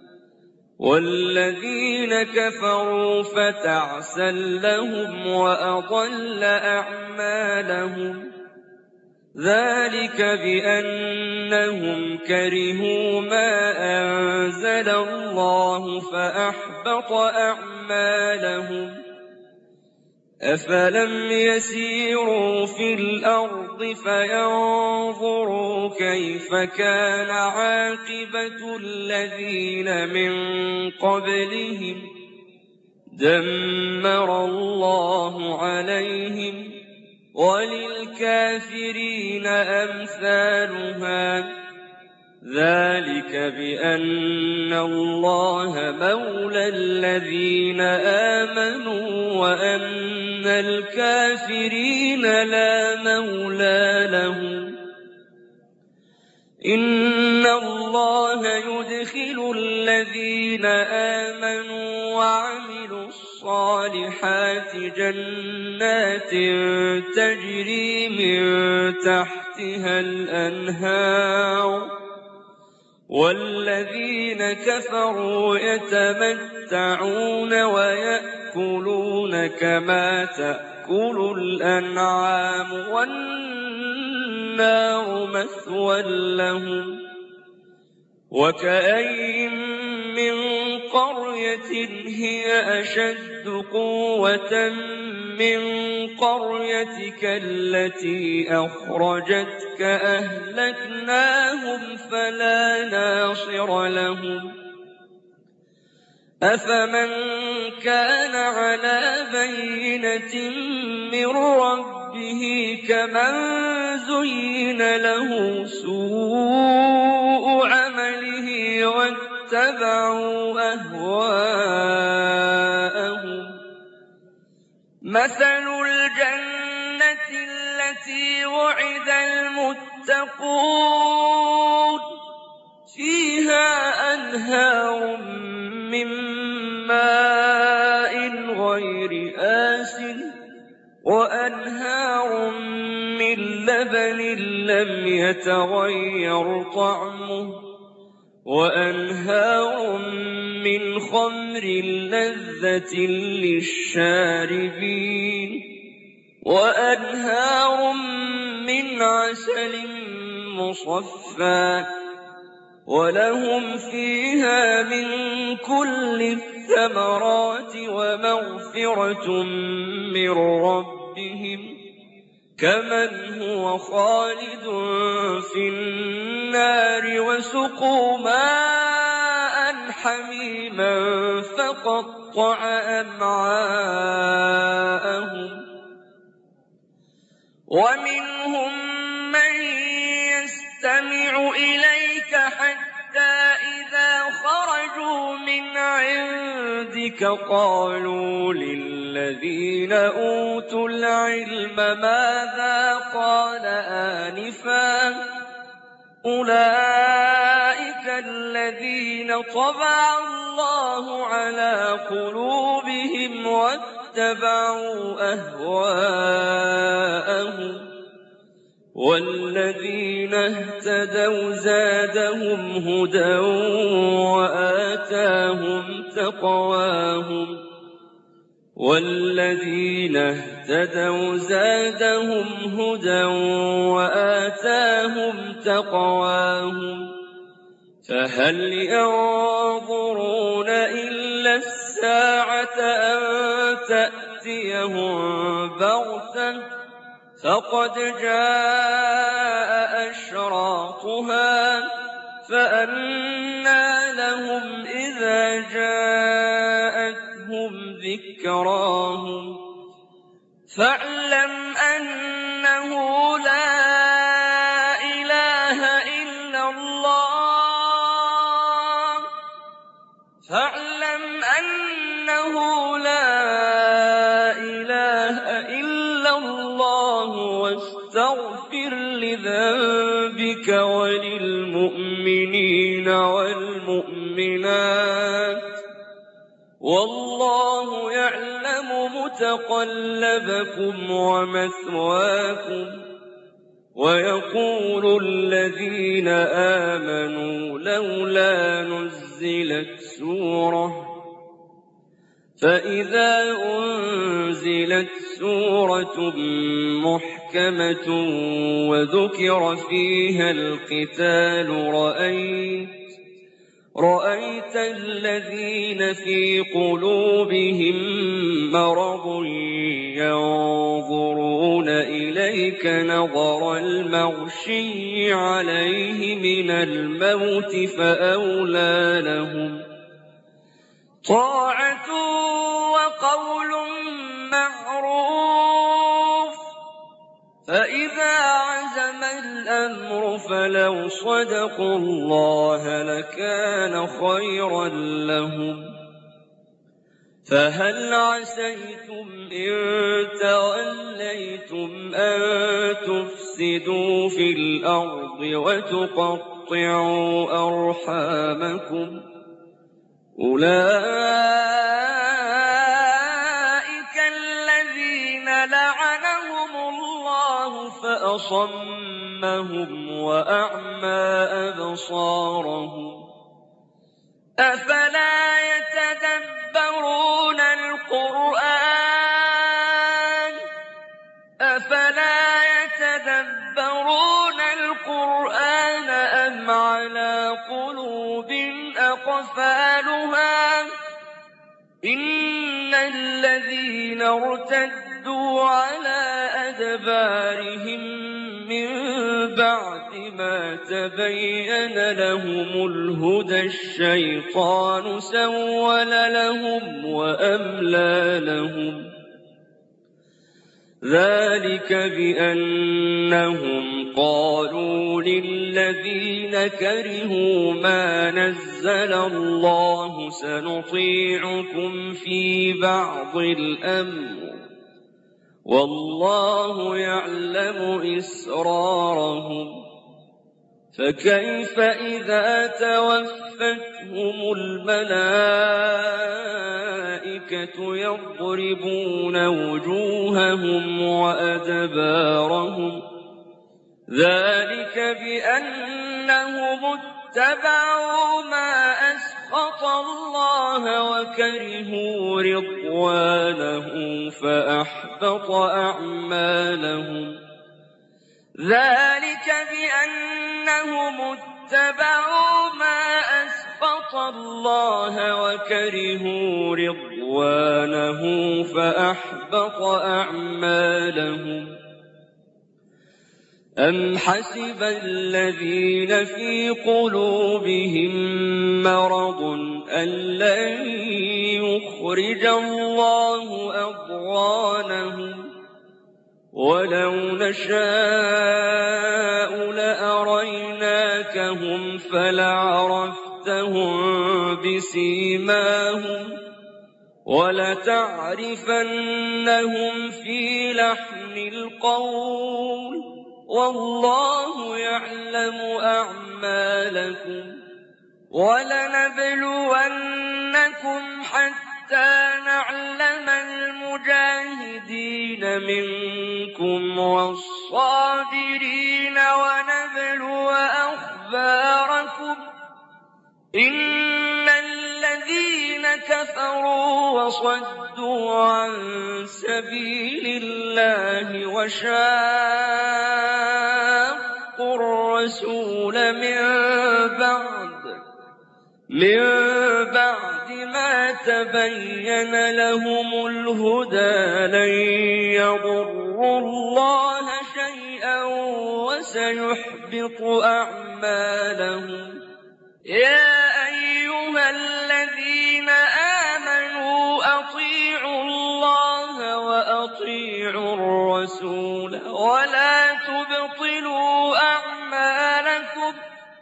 والذين كفروا فتعسا لهم وأضل أعمالهم ذلك بأنهم كرهوا ما أنزل الله فأحبط أعمالهم أفلم يسيروا في الأرض فينظروا كيف كان عاقبة الذين من قبلهم دمر الله عليهم وللكافرين أمثالها ذلك بأن الله مولى الذين آمنوا وأن الكافرين لا مولى لهم إن الله يدخل الذين آمنوا وعملوا الصالحات جنات تجري من تحتها الأنهار والذين كفروا يتمتعون ويأكلون كما تأكل الأنعام والنار مثوى لهم وكأين من قرية هي أشد قوة من قريتك التي أخرجتك أهلكناهم فلا ناصر لهم أفمن كان على بينة من ربه كمن زين له سوء عمله واتبعوا أهواءهم مثل الجنة التي وعد المتقون فيها أنهار من ماء غير آسن وأنهار من لبن لم يتغير طعمه وأنهار من خمر لذة للشاربين وأنهار من من عسل مصفى ولهم فيها من كل الثمرات ومغفرة من ربهم كمن هو خالد في النار وسقوا ماء حميما فقطع أمعاءهم ومنهم من يستمع إليك حتى إذا خرجوا من عندك قالوا للذين أوتوا العلم ماذا قال آنفا أولئك الذين طبع الله على قلوبهم واتبعوا أهواءهم والذين اهتدوا زادهم هدى وآتاهم تقواهم والذين اهتدوا زادهم هدى وآتاهم تقواهم فهل ينظرون إلا الساعة أن تأتيهم بغتة فقد جاء أشراطها فأنى لهم إذا جاءتهم ذكراهم فاعلم أنه لا إله إلا الله فاعلم أنه لا إله إلا الله واستغفر لذنبك وللمؤمنين والمؤمنات والله يعلم متقلبكم ومثواكم ويقول الذين آمنوا لولا نزلت سورة فإذا أنزلت سورة محكمة وذكر فيها القتال رأيت الذين في قلوبهم مرض ينظرون إليك نظر المغشي عليه من الموت فأولى لهم طاعة وقول معروف فإذا عزم الأمر فلو صدقوا الله لكان خيرا لهم فهل عسيتم إن توليتم أن تفسدوا في الأرض وتقطعوا أرحامكم أولئك الذين لعنهم الله فأصمهم وأعمى أبصارهم أفلا يتدبرون القرآن أم على قلوب أقفالها إن الذين ارتدوا على أدبارهم من بعد ما تبين لهم الهدى الشيطان سول لهم وأملى لهم ذلك بأنهم قالوا للذين كرهوا ما نزل الله سنطيعكم في بعض الأمر والله يعلم إسرارهم فكيف إذا توفتهم الملائكة يضربون وجوههم وأدبارهم ذلك بأنهم اتبعوا ما أسخط الله وكرهوا رضوانه فأحبط أعمالهم ذلك بأنهم اتبعوا ما أسخط الله وكرهوا رضوانه فأحبط أعمالهم أم حسب الذين في قلوبهم مرض أن لن يخرج الله أضغانهم ولو نشاء لأريناكهم فلعرفتهم بسيماهم ولتعرفنهم في لحن القول والله يعلم أعمالكم ولنبلونكم حتى نعلم المجاهدين منكم والصابرين ونبلو أخباركم إن الذين كفروا وصدوا عن سبيل الله وشاقوا الرسول من بعد ما تبين لهم الهدى لن يضروا الله شيئا وسيحبط أعمالهم يا أيها الذين آمنوا أطيعوا الله وأطيعوا الرسول ولا تبطلوا أعمالكم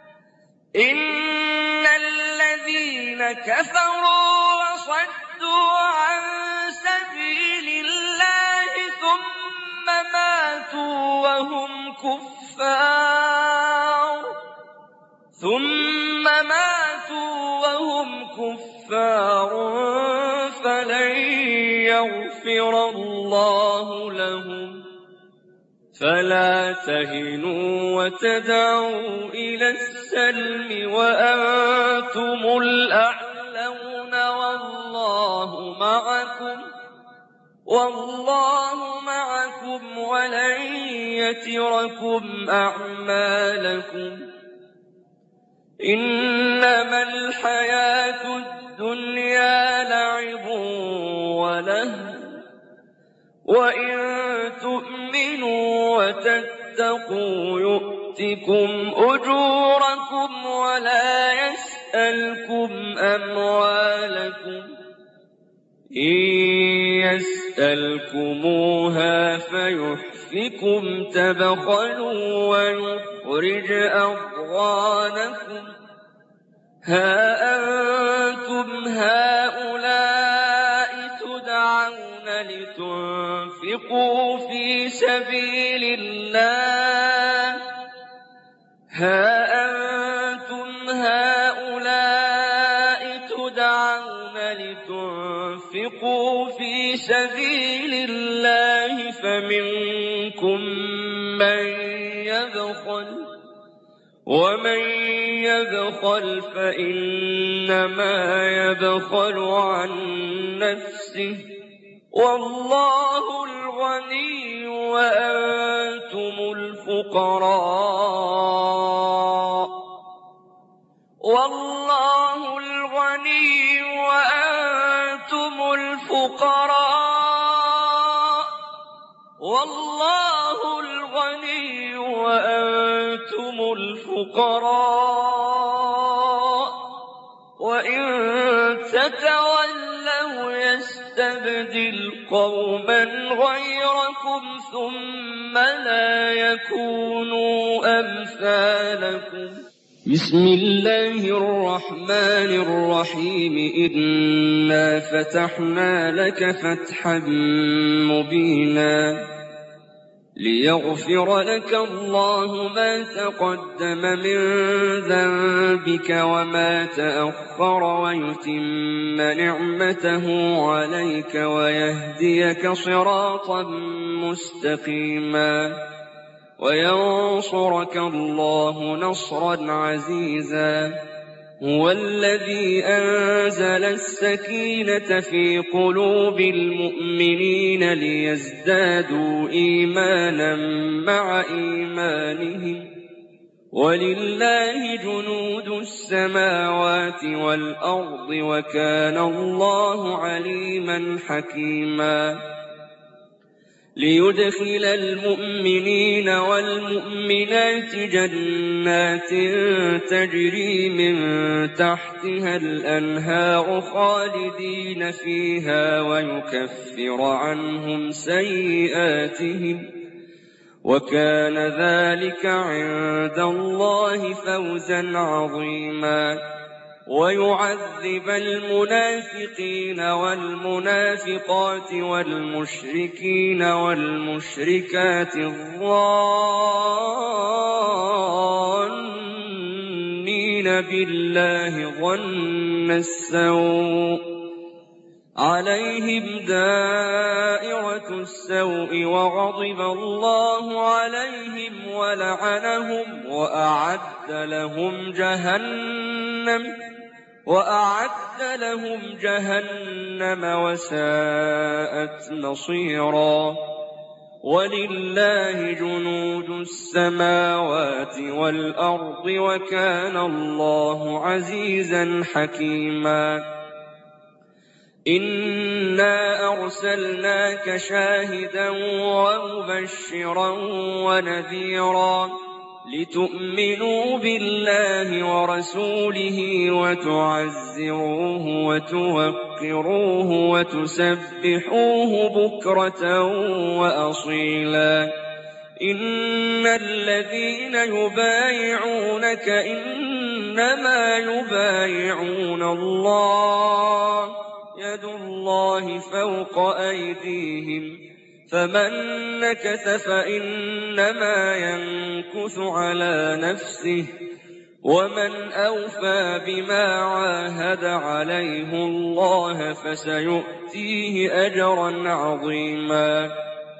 إن الذين كفروا وصدوا عن سبيل الله ثم ماتوا وهم كفار فلن يغفر الله لهم فلا تهنوا وتدعوا إلى السلم وأنتم الأعلون والله معكم ولن يتركم أعمالكم إنما الحياة الدنيا لعب ولهو وإن تؤمنوا وتتقوا يؤتكم أجوركم ولا يسألكم أموالكم إن يسألكموها فيحفكم تبخلوا ويخرج أضغانكم ها أنتم هؤلاء تدعون لتنفقوا في سبيل الله فمنكم من يبخل ومن يبخل فإنما يبخل عن نفسه والله الغني وأنتم الفقراء والله الغني وأنتم الفقراء وإن تتولوا يستبدل قوما غيركم ثم لا يكونوا أمثالكم بسم الله الرحمن الرحيم إنا فتحنا لك فتحا مبينا ليغفر لك الله ما تقدم من ذنبك وما تأخر ويتم نعمته عليك ويهديك صراطا مستقيما وينصرك الله نصرا عزيزا هو الذي أنزل السكينة في قلوب المؤمنين ليزدادوا إيمانا مع إيمانهم ولله جنود السماوات والأرض وكان الله عليما حكيما ليدخل المؤمنين والمؤمنات جنات تجري من تحتها الأنهار خالدين فيها ويكفر عنهم سيئاتهم وكان ذلك عند الله فوزا عظيما ويعذب المنافقين والمنافقات والمشركين والمشركات الظانين بالله ظن السوء عليهم دائرة السوء وغضب الله عليهم ولعنهم وأعد لهم جهنم وساءت مصيرا ولله جنود السماوات والأرض وكان الله عزيزا حكيما إنا أرسلناك شاهدا ومبشرا ونذيرا لتؤمنوا بالله ورسوله وتعزروه وتوقروه وتسبحوه بكرة وأصيلا إن الذين يبايعونك إنما يبايعون الله يد الله فوق أيديهم فمن نكث فإنما ينكث على نفسه ومن أوفى بما عاهد عليه الله فسيؤتيه أجرا عظيما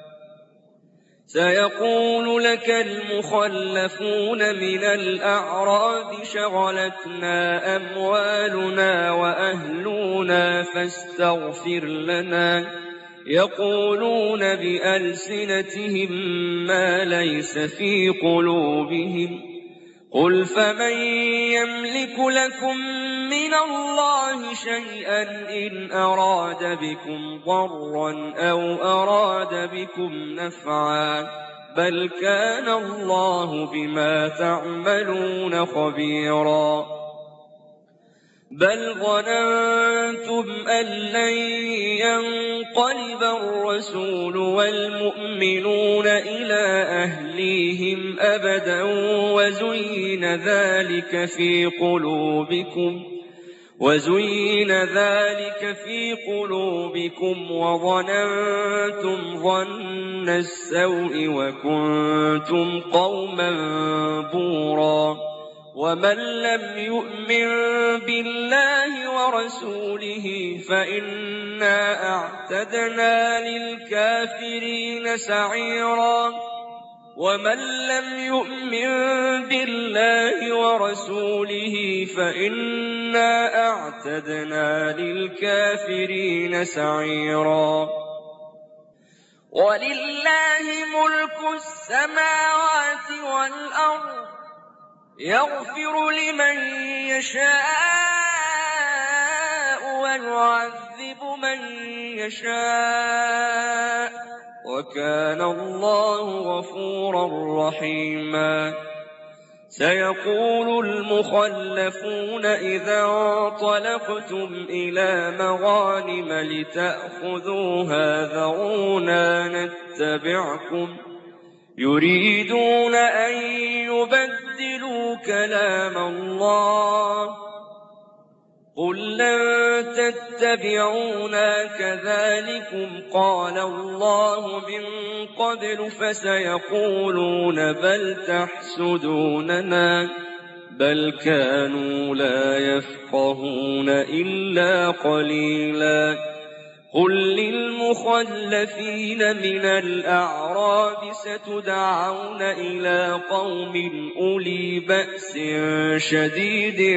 سيقول لك المخلفون من الأعراب شغلتنا أموالنا وأهلنا فاستغفر لنا يقولون بألسنتهم ما ليس في قلوبهم قل فمن يملك لكم من الله شيئا إن أراد بكم ضرا أو أراد بكم نفعا بل كان الله بما تعملون خبيرا بل ظننتم أن لن ينقلب الرسول والمؤمنون إلى أهليهم أبدا وزين ذلك في قلوبكم وظننتم ظن السوء وكنتم قوما بورا ومن لم يؤمن بالله ورسوله فإنا أعتدنا للكافرين سعيرا ومن لم يؤمن بالله ورسوله فإنا أعتدنا للكافرين سعيرا ولله ملك السماوات والأرض يغفر لمن يشاء ويعذب من يشاء وكان الله غفورا رحيما سيقول المخلفون إذا انطلقتم إلى مغانم لتأخذوها ذرونا نتبعكم يريدون أن يبدلوا كلام الله قل لن تتبعونا كذلكم قال الله من قبل فسيقولون بل تحسدوننا بل كانوا لا يفقهون إلا قليلا قل للمخلفين من الأعراب ستدعون إلى قوم أولي بأس شديد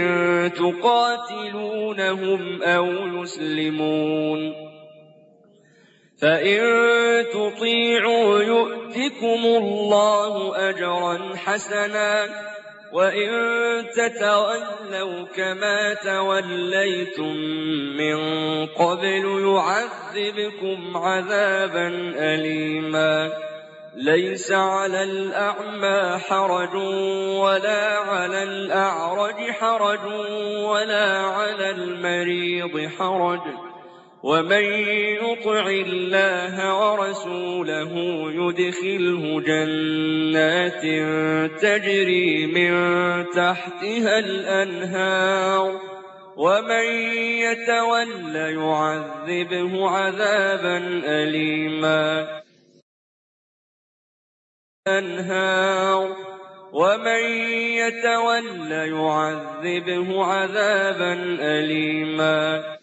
تقاتلونهم أو يسلمون فإن تطيعوا يؤتكم الله أجرا حسنا وإن تتولوا كما توليتم من قبل يعذبكم عذابا أليما ليس على الأعمى حرج ولا على الأعرج حرج ولا على المريض حرج ومن يطع الله ورسوله يدخله جنات تجري من تحتها الأنهار ومن يتول يعذبه عذابا أليما ومن يتول يعذبه عذابا أليما